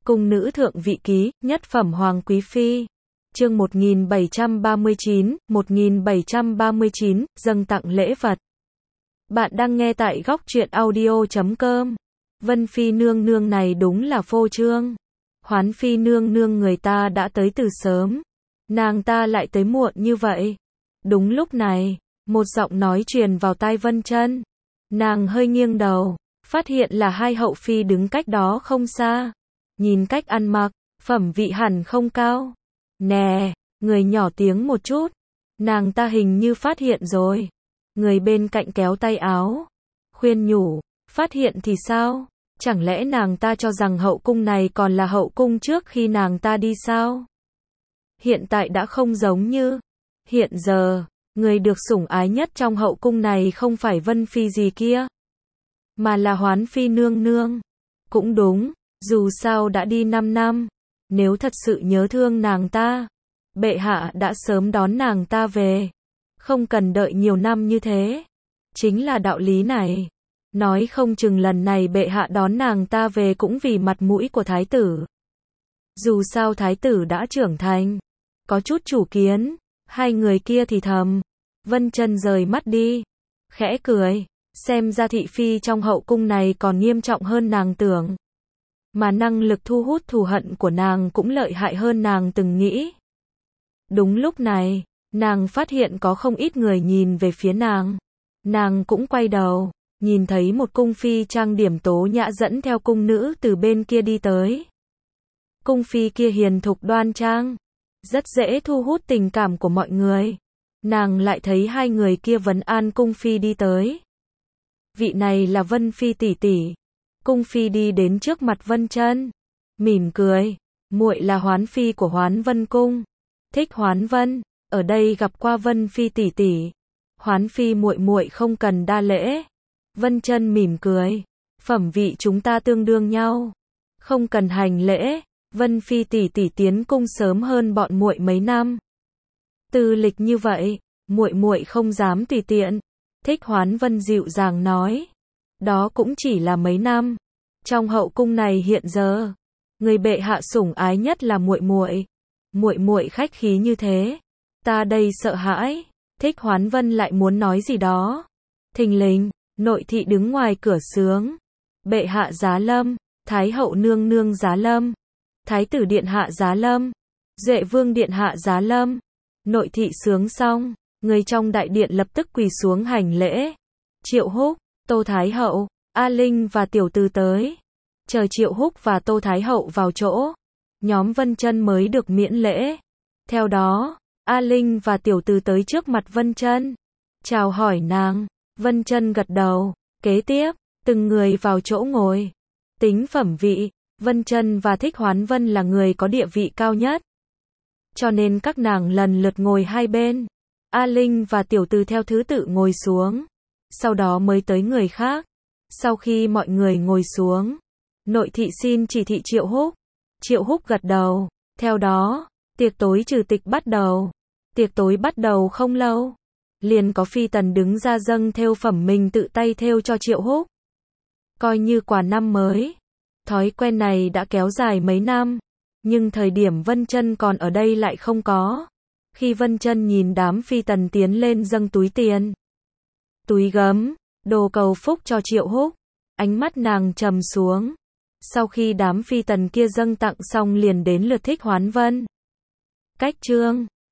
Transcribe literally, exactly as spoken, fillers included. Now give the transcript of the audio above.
Cung nữ thượng vị ký, nhất phẩm hoàng quý phi. Chương một nghìn bảy trăm ba mươi chín, một nghìn bảy trăm ba mươi chín, dâng tặng lễ vật. Bạn đang nghe tại góc truyện audio chấm com. Vân phi nương nương này đúng là phô trương. Hoán phi nương nương người ta đã tới từ sớm, nàng ta lại tới muộn như vậy. Đúng lúc này, một giọng nói truyền vào tai Vân Chân. Nàng hơi nghiêng đầu, phát hiện là hai hậu phi đứng cách đó không xa. Nhìn cách ăn mặc, phẩm vị hẳn không cao. Nè, người nhỏ tiếng một chút. Nàng ta hình như phát hiện rồi. Người bên cạnh kéo tay áo, khuyên nhủ, phát hiện thì sao? Chẳng lẽ nàng ta cho rằng hậu cung này còn là hậu cung trước khi nàng ta đi sao? Hiện tại đã không giống như. Hiện giờ, người được sủng ái nhất trong hậu cung này không phải Vân phi gì kia, mà là Hoán phi nương nương. Cũng đúng, dù sao đã đi năm năm, nếu thật sự nhớ thương nàng ta, bệ hạ đã sớm đón nàng ta về, không cần đợi nhiều năm như thế. Chính là đạo lý này. Nói không chừng lần này bệ hạ đón nàng ta về cũng vì mặt mũi của thái tử. Dù sao thái tử đã trưởng thành, có chút chủ kiến. Hai người kia thì thầm. Vân Chân rời mắt đi, khẽ cười, xem ra thị phi trong hậu cung này còn nghiêm trọng hơn nàng tưởng, mà năng lực thu hút thù hận của nàng cũng lợi hại hơn nàng từng nghĩ. Đúng lúc này, nàng phát hiện có không ít người nhìn về phía nàng. Nàng cũng quay đầu, nhìn thấy một cung phi trang điểm tố nhã dẫn theo cung nữ từ bên kia đi tới. Cung phi kia hiền thục đoan trang, rất dễ thu hút tình cảm của mọi người. Nàng lại thấy hai người kia vấn an cung phi đi tới. Vị này là Vân phi tỷ tỷ. Cung phi đi đến trước mặt Vân Chân, mỉm cười, muội là Hoán phi của Hoán Vân cung, Thích Hoán Vân, ở đây gặp qua Vân phi tỷ tỷ. Hoán phi muội muội không cần đa lễ. Vân Chân mỉm cười, phẩm vị chúng ta tương đương nhau, không cần hành lễ. Vân phi tỷ tỷ tiến cung sớm hơn bọn muội mấy năm. Tư lịch như vậy, muội muội không dám tùy tiện. Thích Hoán Vân dịu dàng nói, đó cũng chỉ là mấy năm. Trong hậu cung này hiện giờ, người bệ hạ sủng ái nhất là muội muội. Muội muội khách khí như thế, ta đây sợ hãi. Thích Hoán Vân lại muốn nói gì đó. Thình lình, nội thị đứng ngoài cửa sướng. Bệ hạ giá lâm, thái hậu nương nương giá lâm, thái tử điện hạ giá lâm, duệ vương điện hạ giá lâm. Nội thị sướng xong, người trong đại điện lập tức quỳ xuống hành lễ. Triệu Húc, Tô Thái hậu, A Linh và tiểu từ tới. Chờ Triệu Húc và Tô Thái hậu vào chỗ, nhóm Vân Chân mới được miễn lễ. Theo đó, A Linh và tiểu từ tới trước mặt Vân Chân, chào hỏi nàng. Vân Chân gật đầu. Kế tiếp, từng người vào chỗ ngồi. Tính phẩm vị, Vân Chân và Thích Hoán Vân là người có địa vị cao nhất, cho nên các nàng lần lượt ngồi hai bên. A Linh và tiểu từ theo thứ tự ngồi xuống, sau đó mới tới người khác. Sau khi mọi người ngồi xuống, nội thị xin chỉ thị Triệu Húc. Triệu Húc gật đầu. Theo đó, tiệc tối trừ tịch bắt đầu. Tiệc tối bắt đầu không lâu, liền có phi tần đứng ra dâng thêu phẩm mình tự tay thêu cho Triệu Húc, coi như quà năm mới. Thói quen này đã kéo dài mấy năm, nhưng thời điểm Vân Chân còn ở đây lại không có. Khi Vân Chân nhìn đám phi tần tiến lên dâng túi tiền, túi gấm, đồ cầu phúc cho Triệu Húc, ánh mắt nàng trầm xuống. Sau khi đám phi tần kia dâng tặng xong liền đến lượt Thích Hoán Vân. Cách chương